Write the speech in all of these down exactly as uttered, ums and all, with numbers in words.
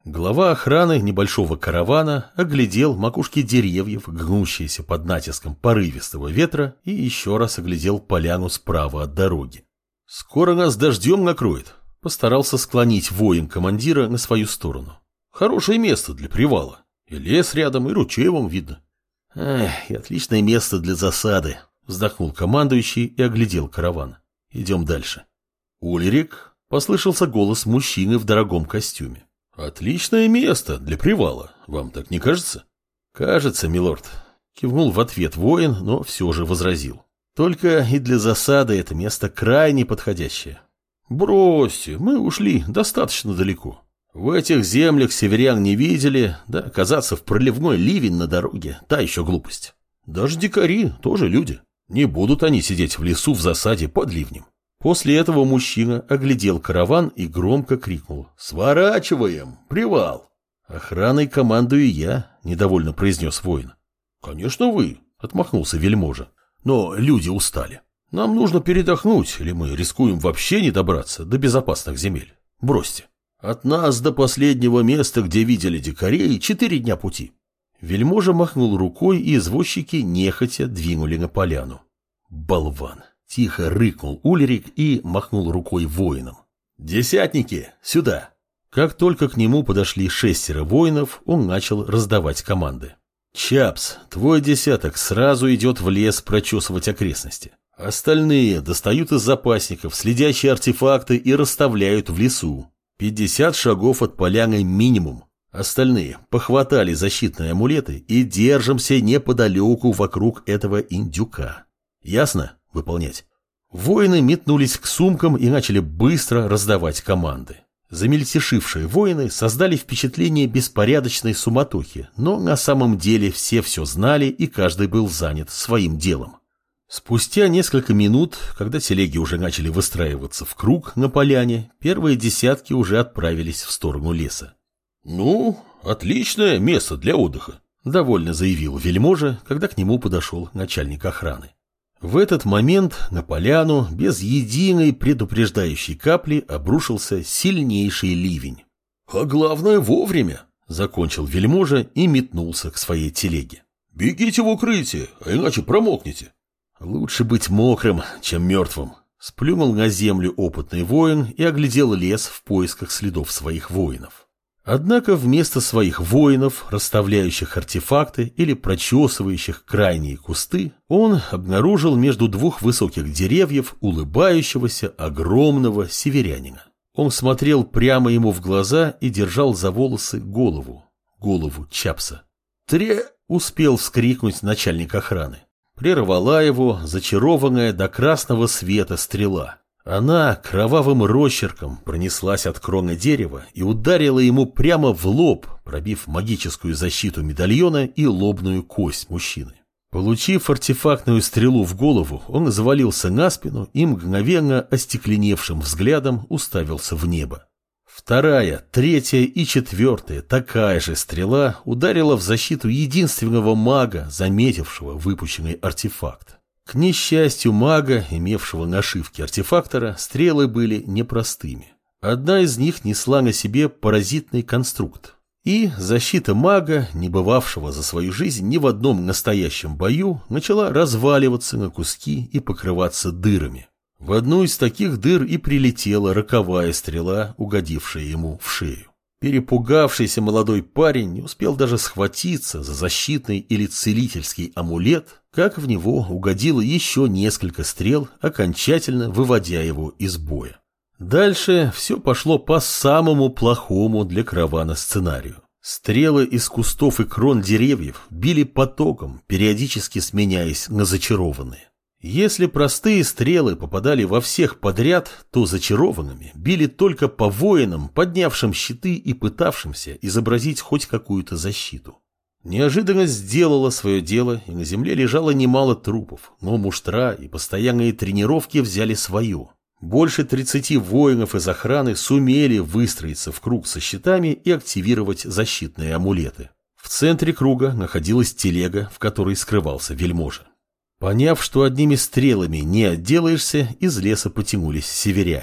Глава охраны небольшого каравана оглядел макушки деревьев, гнущиеся под натиском порывистого ветра, и еще раз оглядел поляну справа от дороги. «Скоро нас дождем накроет», — постарался склонить воин командира на свою сторону. «Хорошее место для привала. И лес рядом, и ручей вам видно». «Эх, и отличное место для засады», — вздохнул командующий и оглядел караван. «Идем дальше». «Ульрик», — послышался голос мужчины в дорогом костюме. «Отличное место для привала, вам так не кажется?» «Кажется, милорд», — кивнул в ответ воин, но все же возразил. «Только и для засады это место крайне подходящее». «Бросьте, мы ушли достаточно далеко. В этих землях северян не видели, да оказаться в проливной ливень на дороге — та еще глупость. Даже дикари тоже люди. Не будут они сидеть в лесу в засаде под ливнем». После этого мужчина оглядел караван и громко крикнул: «Сворачиваем! Привал!» «Охраной командую я», — недовольно произнес воин. «Конечно вы», — отмахнулся вельможа. «Но люди устали. Нам нужно передохнуть, или мы рискуем вообще не добраться до безопасных земель. Бросьте. От нас до последнего места, где видели дикарей, четыре дня пути». Вельможа махнул рукой, и извозчики нехотя двинули на поляну. «Болван!» Тихо рыкнул Ульрик и махнул рукой воинам. «Десятники, сюда!» Как только к нему подошли шестеро воинов, он начал раздавать команды. «Чапс, твой десяток сразу идет в лес прочесывать окрестности. Остальные достают из запасников следящие артефакты и расставляют в лесу. Пятьдесят шагов от поляны минимум. Остальные похватали защитные амулеты и держимся неподалеку вокруг этого индюка. Ясно? Выполнять». Воины метнулись к сумкам и начали быстро раздавать команды. Замельтешившие воины создали впечатление беспорядочной суматохи, но на самом деле все все знали, и каждый был занят своим делом. Спустя несколько минут, когда телеги уже начали выстраиваться в круг на поляне, первые десятки уже отправились в сторону леса. «Ну, отличное место для отдыха», — довольно заявил вельможа, когда к нему подошел начальник охраны. В этот момент на поляну без единой предупреждающей капли обрушился сильнейший ливень. «А главное вовремя», — закончил вельможа и метнулся к своей телеге. «Бегите в укрытие, а иначе промокнете». «Лучше быть мокрым, чем мертвым», — сплюнул на землю опытный воин и оглядел лес в поисках следов своих воинов. Однако вместо своих воинов, расставляющих артефакты или прочесывающих крайние кусты, он обнаружил между двух высоких деревьев улыбающегося огромного северянина. Он смотрел прямо ему в глаза и держал за волосы голову, голову Чапса. «Тре!» — успел вскрикнуть начальник охраны. Прервала его зачарованная до красного света стрела. Она кровавым росчерком пронеслась от кроны дерева и ударила ему прямо в лоб, пробив магическую защиту медальона и лобную кость мужчины. Получив артефактную стрелу в голову, он завалился на спину и мгновенно остекленевшим взглядом уставился в небо. Вторая, третья и четвертая такая же стрела ударила в защиту единственного мага, заметившего выпущенный артефакт. К несчастью мага, имевшего нашивки артефактора, стрелы были непростыми. Одна из них несла на себе паразитный конструкт. И защита мага, не бывавшего за свою жизнь ни в одном настоящем бою, начала разваливаться на куски и покрываться дырами. В одну из таких дыр и прилетела роковая стрела, угодившая ему в шею. Перепугавшийся молодой парень не успел даже схватиться за защитный или целительский амулет, как в него угодило еще несколько стрел, окончательно выводя его из боя. Дальше все пошло по самому плохому для каравана сценарию. Стрелы из кустов и крон деревьев били потоком, периодически сменяясь на зачарованные. Если простые стрелы попадали во всех подряд, то зачарованными били только по воинам, поднявшим щиты и пытавшимся изобразить хоть какую-то защиту. Неожиданность сделала свое дело, и на земле лежало немало трупов, но муштра и постоянные тренировки взяли свое. Больше тридцати воинов из охраны сумели выстроиться в круг со щитами и активировать защитные амулеты. В центре круга находилась телега, в которой скрывался вельможа. Поняв, что одними стрелами не отделаешься, из леса потянулись северяне.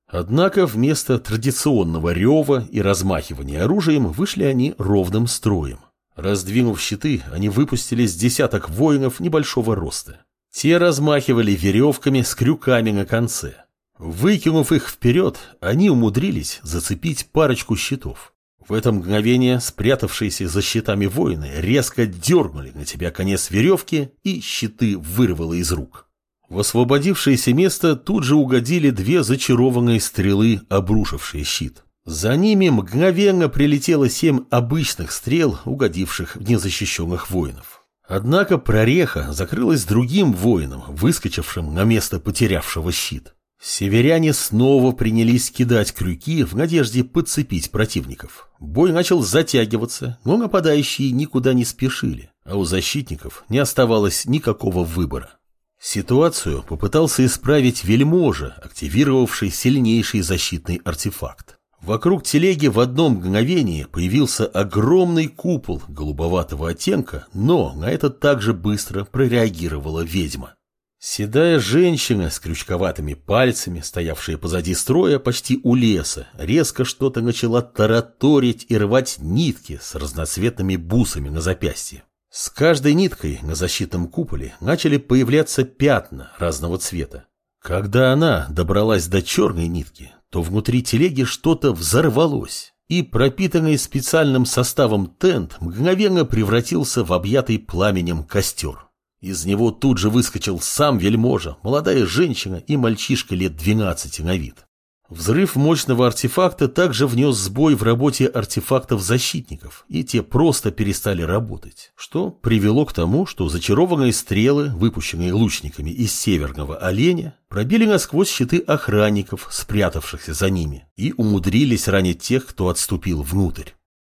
Однако вместо традиционного рева и размахивания оружием вышли они ровным строем. Раздвинув щиты, они выпустили с десяток воинов небольшого роста. Те размахивали веревками с крюками на конце. Выкинув их вперед, они умудрились зацепить парочку щитов. В это мгновение спрятавшиеся за щитами воины резко дернули на тебя конец веревки, и щиты вырвало из рук. В освободившееся место тут же угодили две зачарованные стрелы, обрушившие щит. За ними мгновенно прилетело семь обычных стрел, угодивших в незащищенных воинов. Однако прореха закрылась другим воином, выскочившим на место потерявшего щит. Северяне снова принялись кидать крюки в надежде подцепить противников. Бой начал затягиваться, но нападающие никуда не спешили, а у защитников не оставалось никакого выбора. Ситуацию попытался исправить вельможа, активировавший сильнейший защитный артефакт. Вокруг телеги в одно мгновение появился огромный купол голубоватого оттенка, но на это также быстро прореагировала ведьма. Седая женщина с крючковатыми пальцами, стоявшая позади строя почти у леса, резко что-то начала тараторить и рвать нитки с разноцветными бусами на запястье. С каждой ниткой на защитном куполе начали появляться пятна разного цвета. Когда она добралась до черной нитки, то внутри телеги что-то взорвалось, и пропитанный специальным составом тент мгновенно превратился в объятый пламенем костер. Из него тут же выскочил сам вельможа, молодая женщина и мальчишка лет двенадцати на вид. Взрыв мощного артефакта также внес сбой в работе артефактов защитников, и те просто перестали работать, что привело к тому, что зачарованные стрелы, выпущенные лучниками из северного оленя, пробили насквозь щиты охранников, спрятавшихся за ними, и умудрились ранить тех, кто отступил внутрь.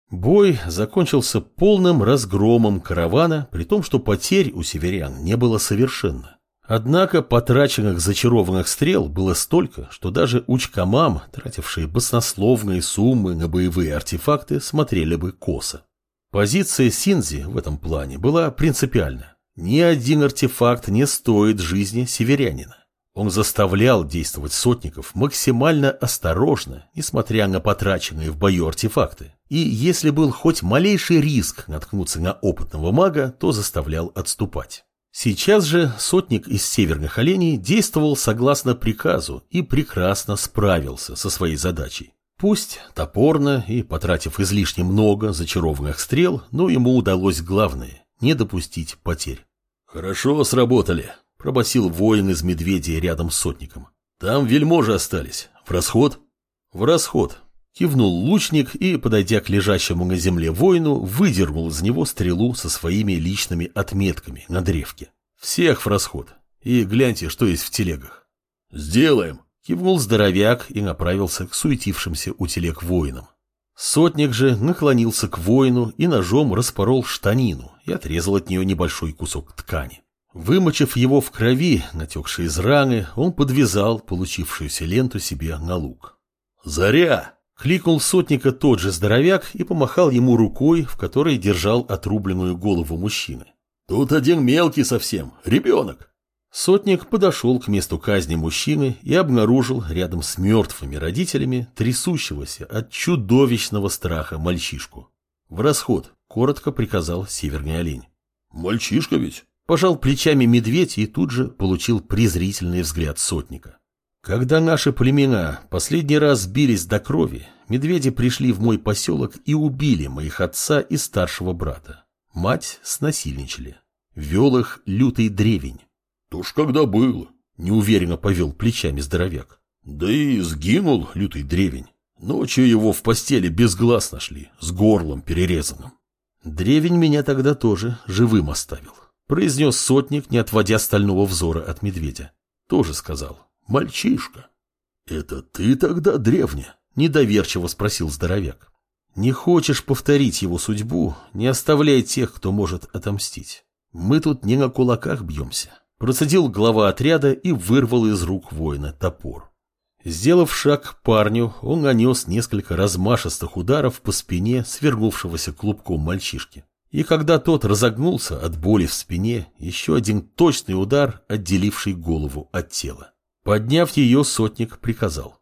Бой закончился полным разгромом каравана, при том, что потерь у северян не было совершенно. Однако потраченных зачарованных стрел было столько, что даже учкамам, тратившие баснословные суммы на боевые артефакты, смотрели бы косо. Позиция Синзи в этом плане была принципиальна. Ни один артефакт не стоит жизни северянина. Он заставлял действовать сотников максимально осторожно, несмотря на потраченные в бою артефакты. И если был хоть малейший риск наткнуться на опытного мага, то заставлял отступать. Сейчас же сотник из северных оленей действовал согласно приказу и прекрасно справился со своей задачей. Пусть топорно и потратив излишне много зачарованных стрел, но ему удалось главное – не допустить потерь. «Хорошо сработали», – пробасил воин из медведей рядом с сотником. «Там вельможи остались. В расход?» «В расход», – кивнул лучник и, подойдя к лежащему на земле воину, выдернул из него стрелу со своими личными отметками на древке. «Всех в расход. И гляньте, что есть в телегах». «Сделаем», – кивнул здоровяк и направился к суетившимся у телег воинам. Сотник же наклонился к воину и ножом распорол штанину и отрезал от нее небольшой кусок ткани. Вымочив его в крови, натекшей из раны, он подвязал получившуюся ленту себе на лук. «Заря!» — кликнул сотника тот же здоровяк и помахал ему рукой, в которой держал отрубленную голову мужчины. «Тут один мелкий совсем, ребенок!» Сотник подошел к месту казни мужчины и обнаружил рядом с мертвыми родителями трясущегося от чудовищного страха мальчишку. «В расход!» — коротко приказал северный олень. «Мальчишка ведь?» — пожал плечами медведь и тут же получил презрительный взгляд сотника. «Когда наши племена последний раз бились до крови, медведи пришли в мой поселок и убили моих отца и старшего брата. Мать снасильничали. Вел их лютый древень». «То ж когда было?» — неуверенно повел плечами здоровяк. «Да и сгинул лютый древень. Ночью его в постели без глаз нашли, с горлом перерезанным». «Древень меня тогда тоже живым оставил», — произнес сотник, не отводя стального взора от медведя. Тоже сказал: «Мальчишка». «Это ты тогда древня?» — недоверчиво спросил здоровяк. «Не хочешь повторить его судьбу, не оставляй тех, кто может отомстить. Мы тут не на кулаках бьемся». Процедил глава отряда и вырвал из рук воина топор. Сделав шаг к парню, он нанес несколько размашистых ударов по спине свернувшегося клубком мальчишки. И когда тот разогнулся от боли в спине, еще один точный удар, отделивший голову от тела. Подняв ее, сотник приказал: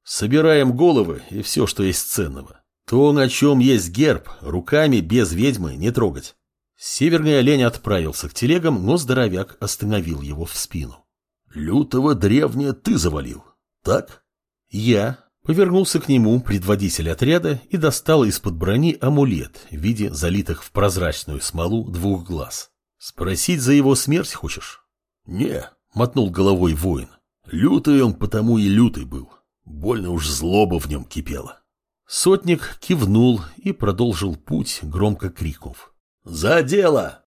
Собираем головы и все, что есть ценного. То, на чем есть герб, руками без ведьмы не трогать. Северный олень отправился к телегам, но здоровяк остановил его в спину. Лютого древня ты завалил, так? Я повернулся к нему предводитель отряда и достал из-под брони амулет в виде залитых в прозрачную смолу двух глаз. Спросить за его смерть хочешь? Не, мотнул головой воин. Лютый он потому и лютый был. Больно уж злоба в нем кипела. Сотник кивнул и продолжил путь, громко крикнув. «За дело!»